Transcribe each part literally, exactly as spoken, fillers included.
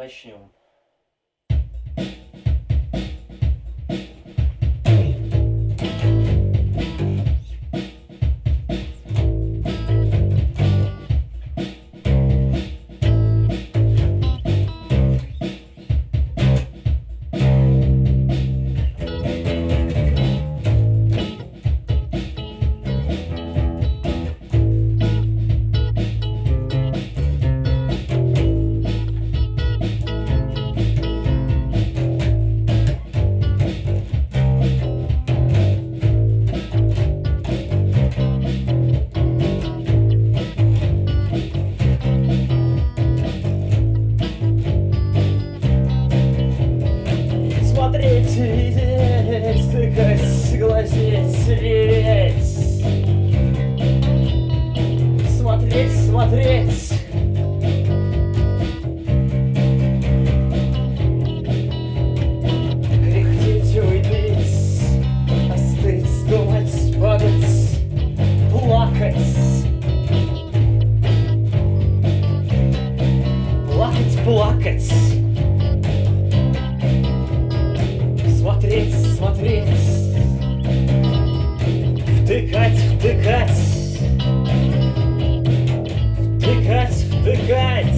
начнем. Смотреть, видеть, тыкать, глазеть, реветь. Смотреть, смотреть. Кряхтеть, уйдить, остыть, думать, падать, плакать. Плакать, плакать. Смотреть, смотреть, втыкать, втыкать, втыкать, втыкать,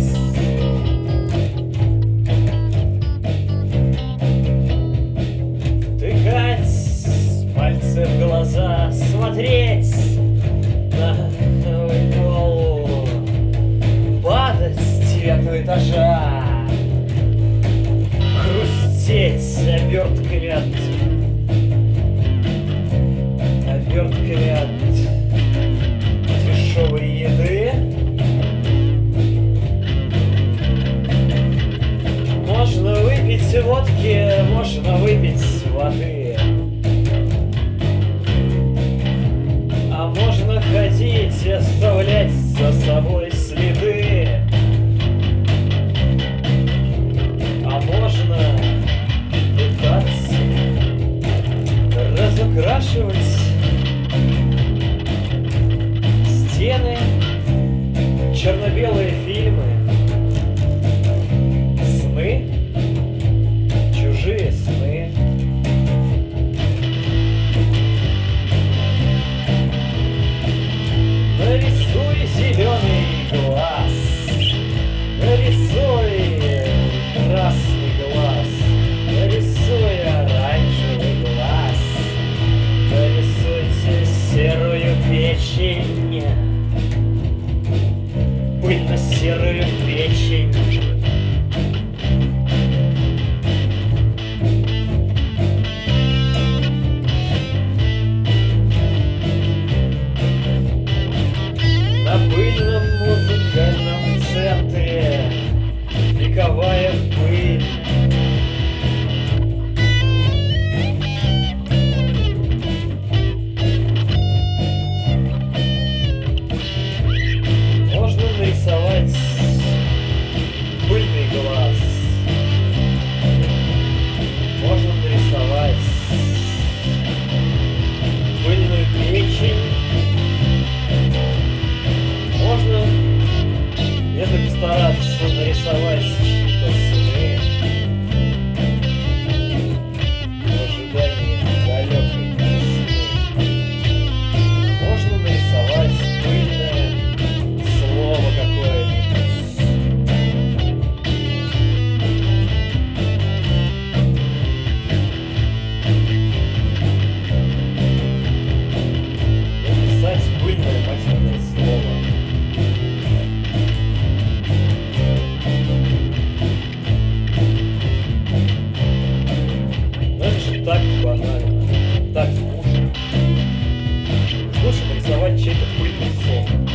втыкать пальцы в глаза, смотреть на новую голову, падать с девятого этажа. Хрустеть обертками от обертками от дешевой еды. Можно выпить водки, можно выпить воды, а можно ходить и оставлять за собой следы. А можно пытаться разукрашивать стены, черно-белые фильмы, сны, чужие сны. Нарисуй зеленый глаз, нарисуй красный глаз, нарисуй оранжевый глаз, нарисуйте серую печень, пыльно-серую печень. На пыльном музыкальном центре вековая пыль. Можно нарисовать пыльный глаз. Можно нарисовать пыльную печень. Можно, если постараться, нарисовать чьи-то сны в ожидании далекой весны. Можно нарисовать пыльное слово какое-нибудь. Написать пыльное матерное слово. Так банально, так скучно. Лучше нарисовать чей-то пыльный сон.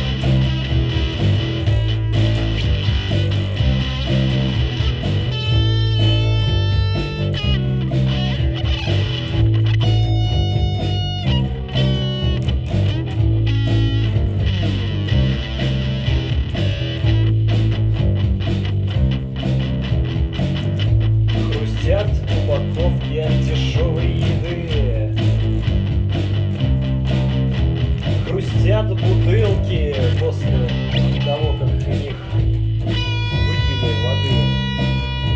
Хрустят упаковки от дешевой еды. Хрустят бутылки после того, как их выпили воды.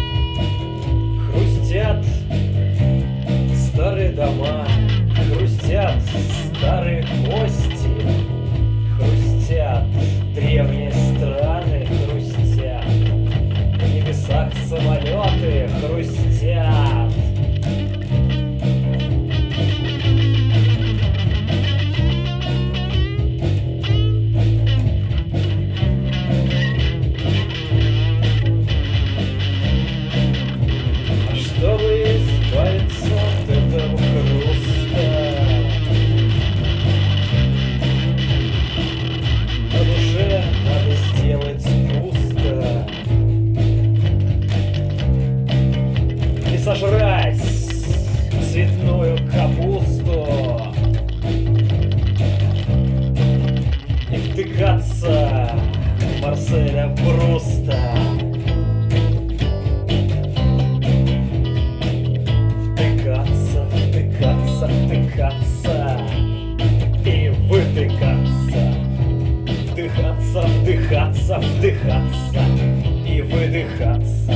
вдыхаться и выдыхаться, вдыхаться, вдыхаться, вдыхаться и выдыхаться.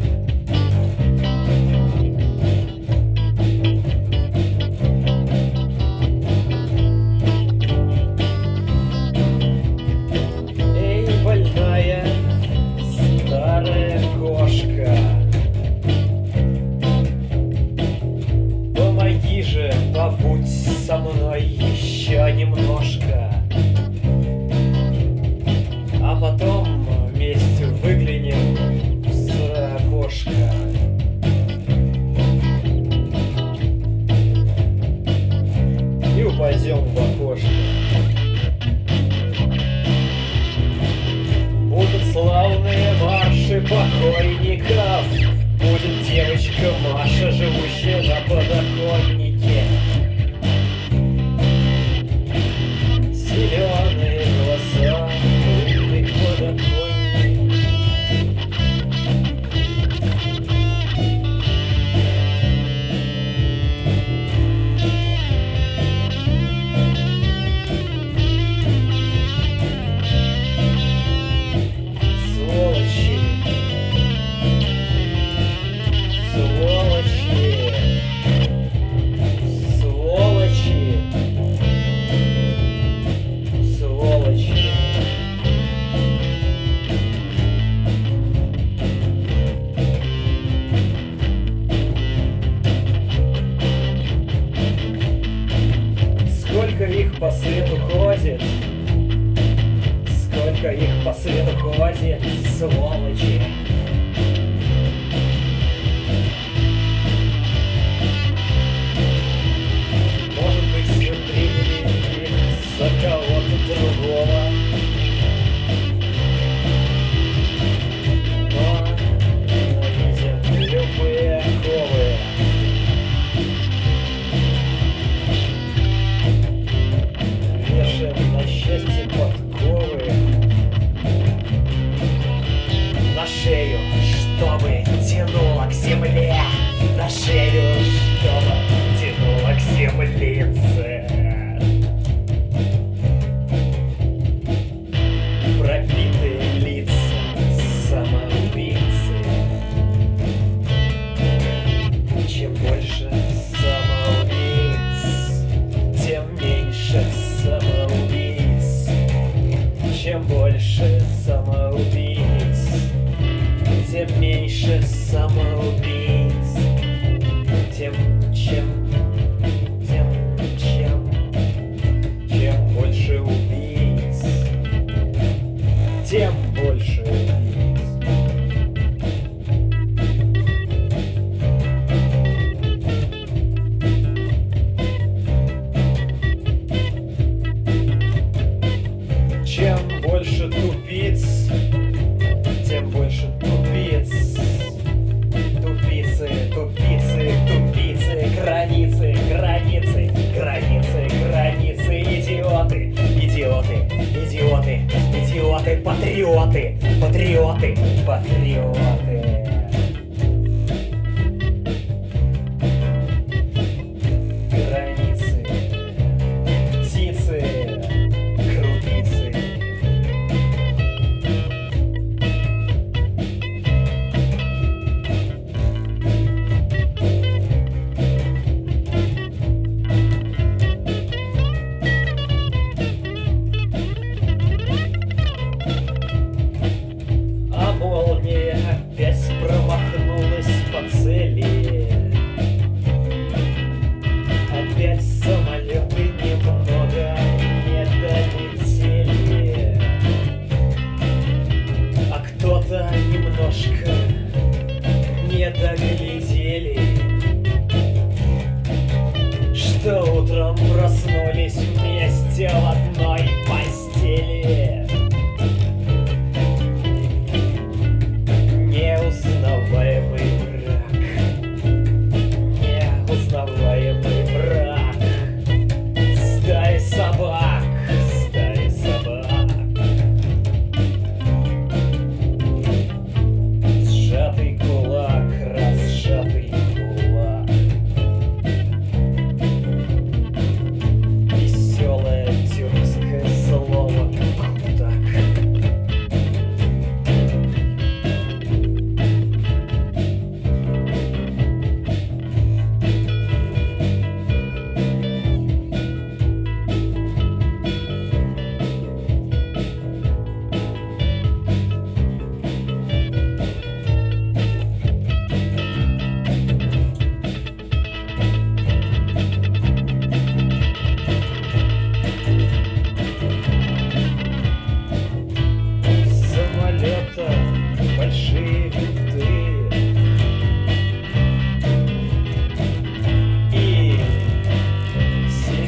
Эй, больная старая кошка, помоги же, побудь со мной еще немножко, а потом вместе выглянем в сырое окошко. И упадем в окошко. Будут славные марши покойников, будет девочка Маша, живущая на подоконнике. Зеленые глаза, умный подоконник. Сволочи, сволочи, сволочи, сволочи. Сколько их по свету ходит, сколько их по свету ходит, сволочи. Может быть, мы приняли их за кого-то другого, но ненавидим любые оковы. Вешаем на счастье подковы на шею, чтобы тянуло к земле, на шею, чтобы тянуло к землице. Пробитые лица самоубийцы. Чем больше самоубийц, тем меньше самоубийц. Чем больше самоубийц, тем меньше самоубийц. Тем, чем, тем, чем, чем больше убийц, тем больше убийц. Чем больше тупиц, тем больше тупиц. Тупицы, тупицы, тупицы, границы, границы, границы, границы, идиоты, идиоты, идиоты, идиоты, патриоты, патриоты, патриоты. Границы, птицы, крупицы. А молния без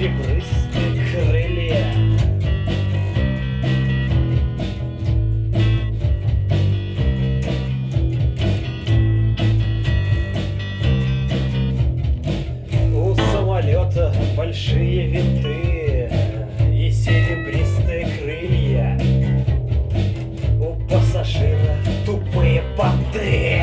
серебристые крылья. У самолета большие винты и серебристые крылья. У пассажира тупые понты.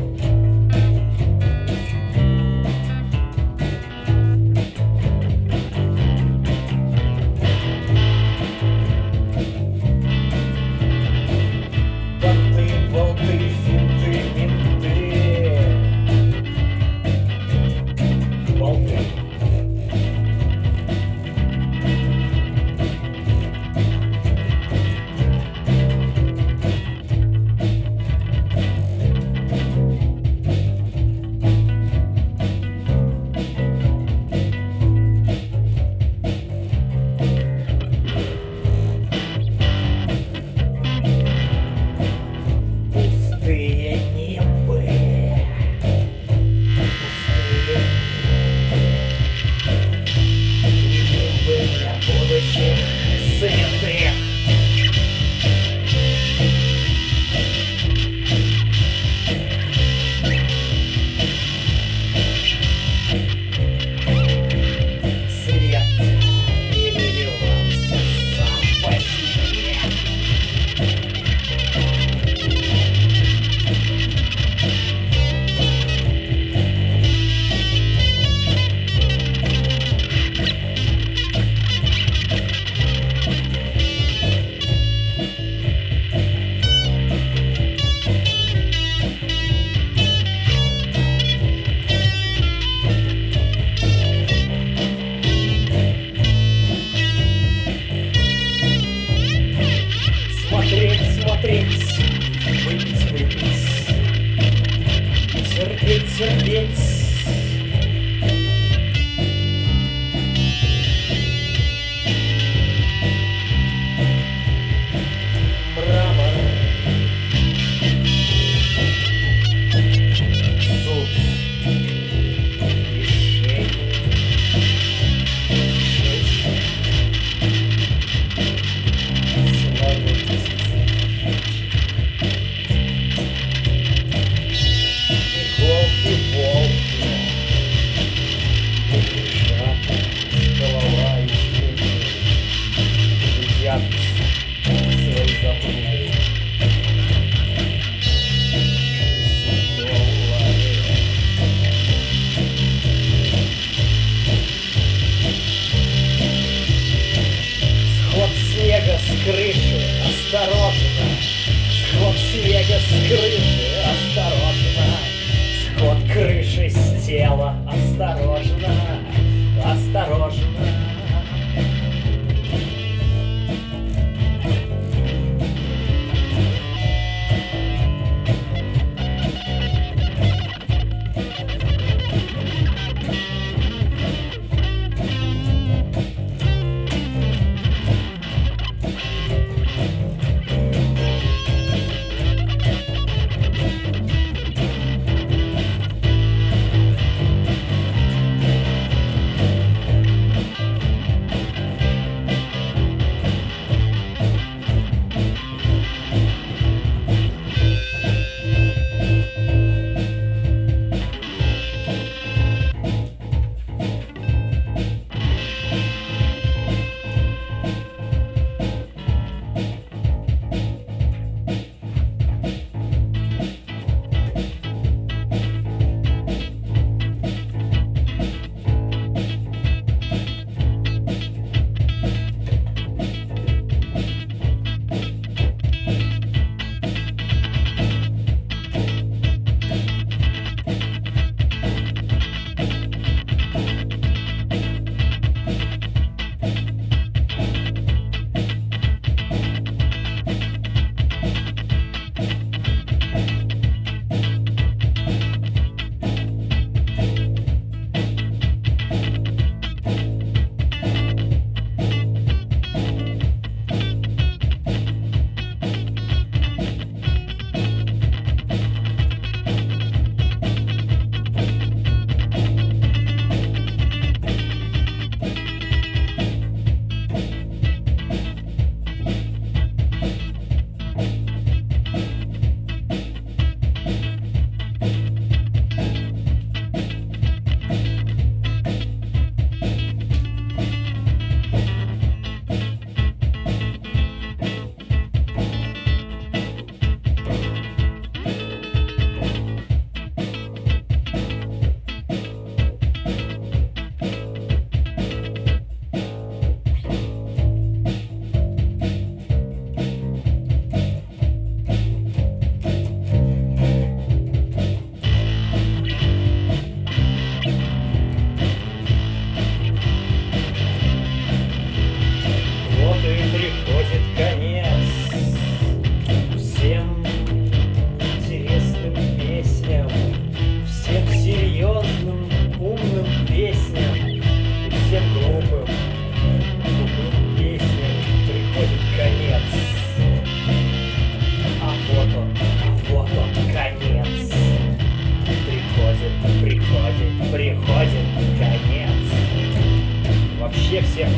Выпить, выпить, терпеть, терпеть. Мрамор, суд, решение, с крыши, осторожно, сход снега с крыши, осторожно, сход крыши с тела, осторожно, осторожно.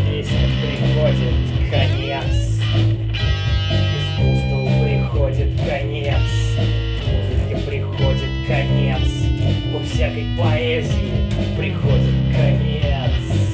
Песня приходит конец, искусству приходит конец, музыке приходит конец, по всякой поэзии приходит конец.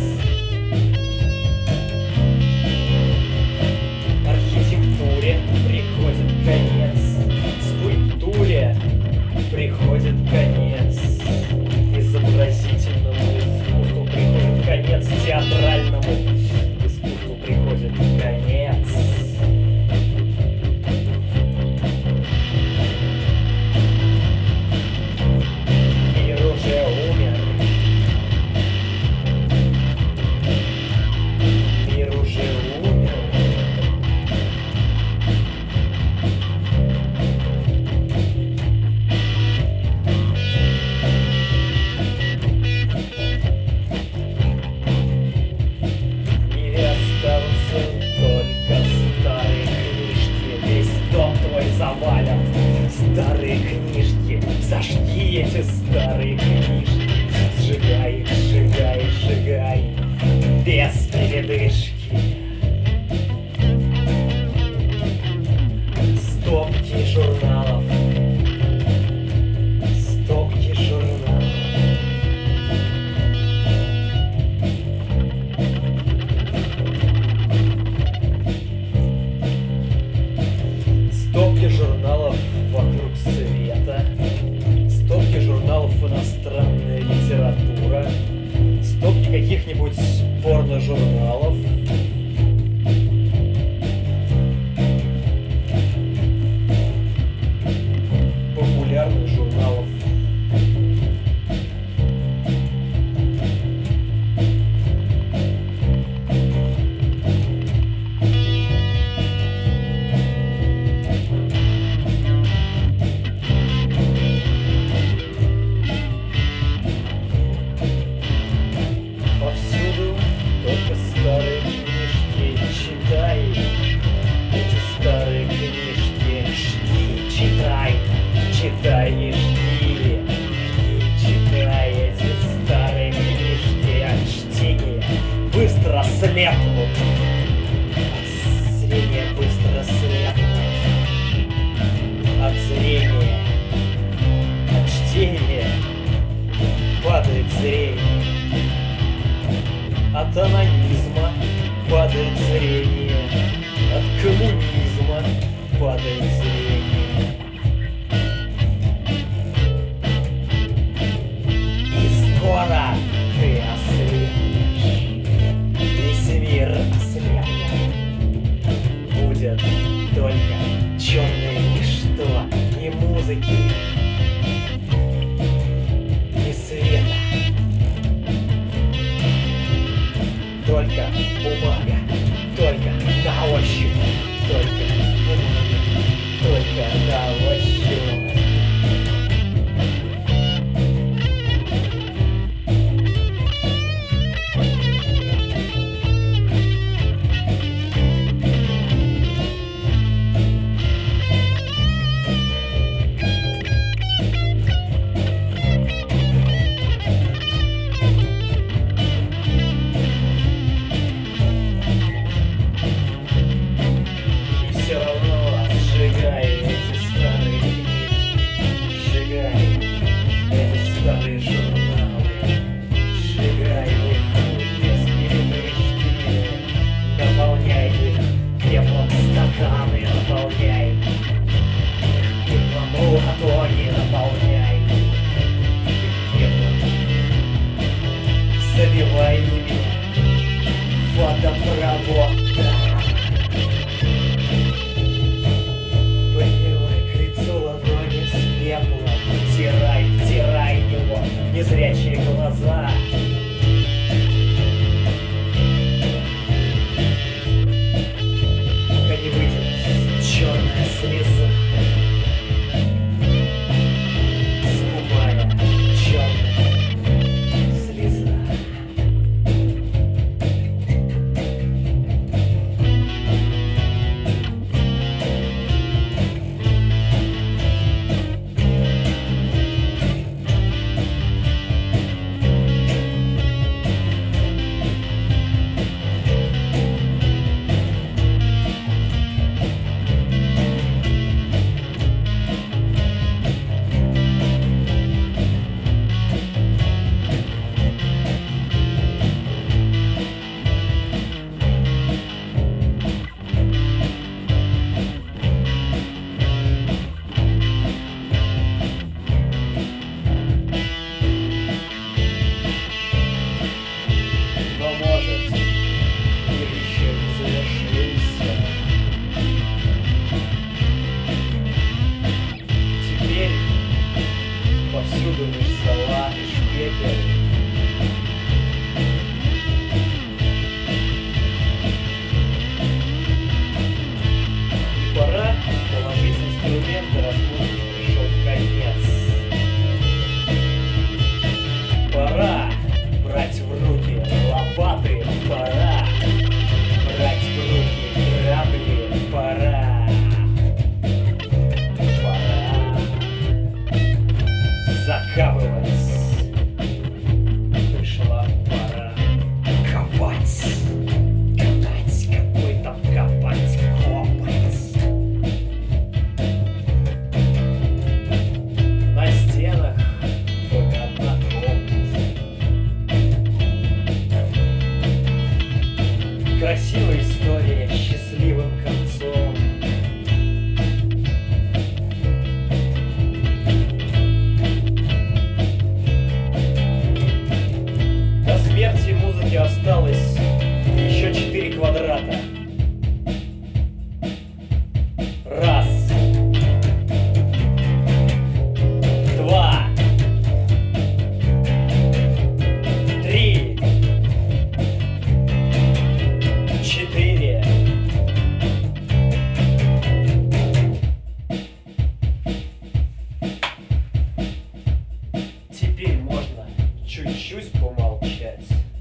Архитектуре приходит конец, скульптуре приходит конец, изобразительному искусству приходит конец, театральному искусству приходит конец. Мир уже умер. Мир уже умер. В мире останутся только старые книжки. Весь дом твой завалят старые книжки. Зажги эти старые книжки. Сжигай их, сжигай, сжигай. Без передышки. Стопки журналов. Стопки журналов. Стопки журналов вокруг света. Стопки журналов иностранная литература. Стопки каких-нибудь порно-журналов. Популярных журналов. Повсюду только старые книжки. Читай эти старые книжки. Жди, читай, читай и жди. Жди, читай эти старые книжки. От чтения быстро слепнут. От зрения быстро слепнут. От зрения, от чтения падает зрение. От анонизма падает зрение, от коммунизма падает зрение. И скоро ты ослепнешь, весь мир ослепнет. Будет только черное ничто, ни музыки, ни света. Только бумага, только на ощупь, только бумага, только на ощупь. Забивай ими водопровод. Поднимай к лицу ладони с пеплом. Втирай, втирай его незрячие глаза. Пока не выйдет черная слеза. Скупая черная слеза. ее история счастливым концом. До смерти музыки осталось еще четыре квадрата. Раз. Два. Три. Четыре. Теперь можно чуть-чуть помолчать.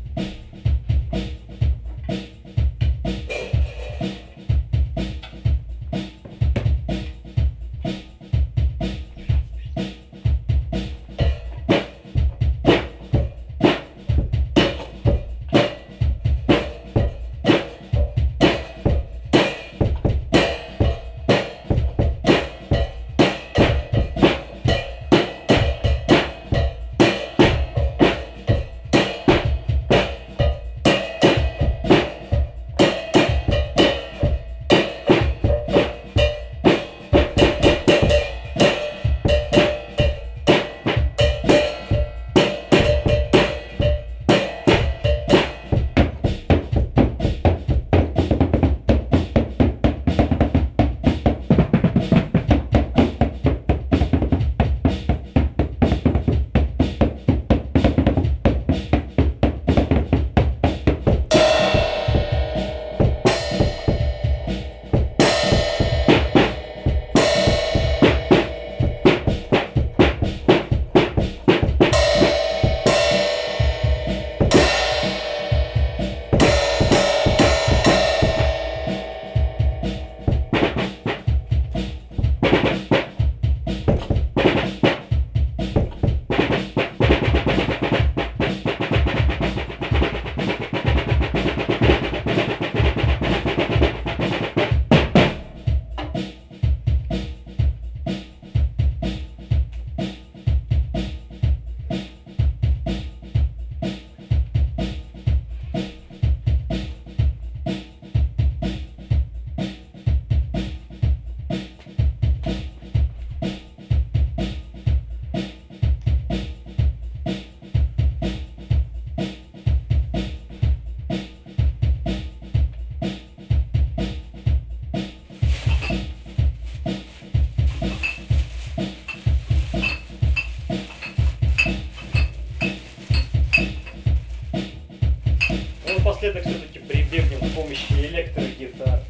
Напоследок все-таки прибегнем к помощи электрогитар.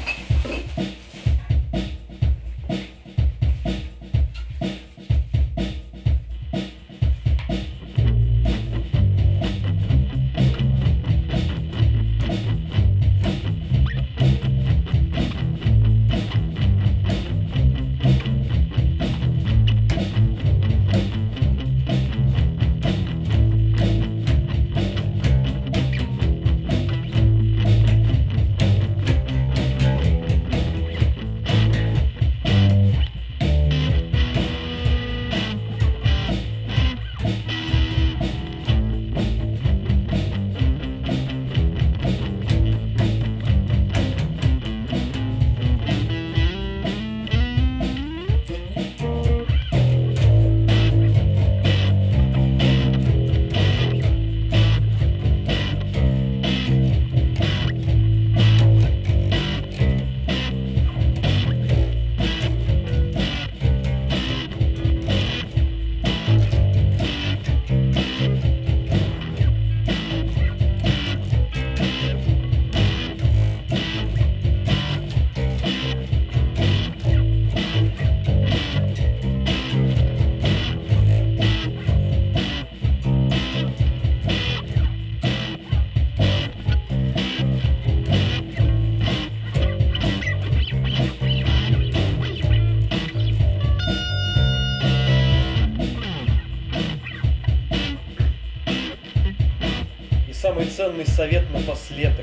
Самый ценный совет напоследок.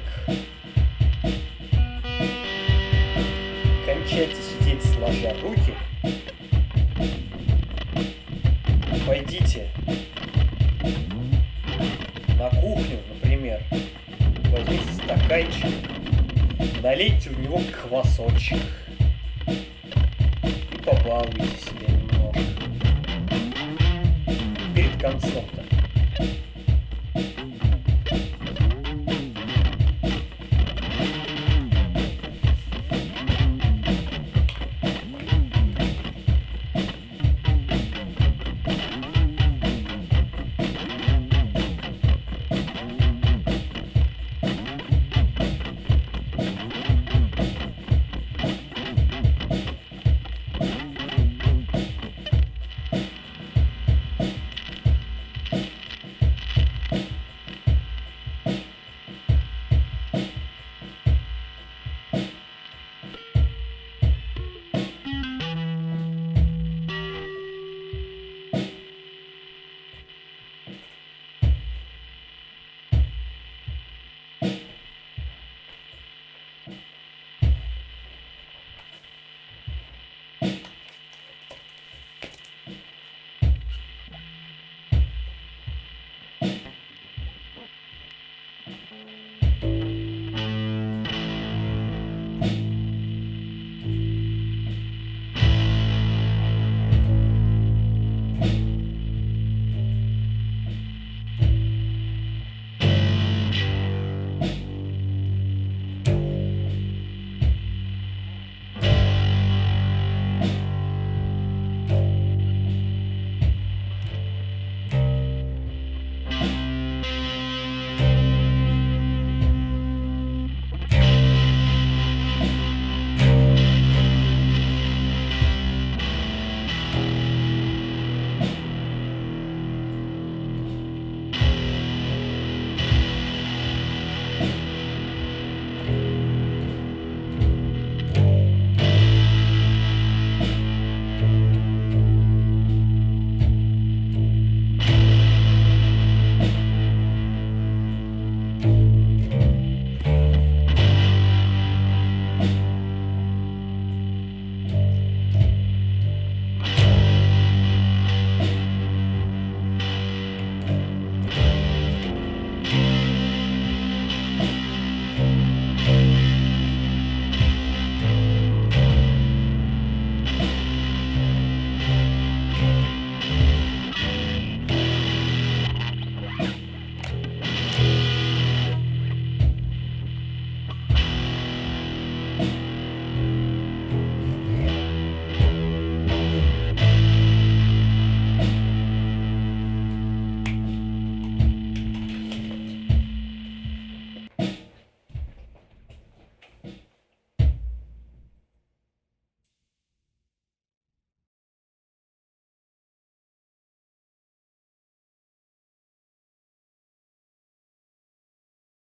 Кончайте сидеть сложа руки. Пойдите на кухню, например. Возьмите стаканчик налейте в него квасочек. И побалуйте себя немного. Перед концом-то.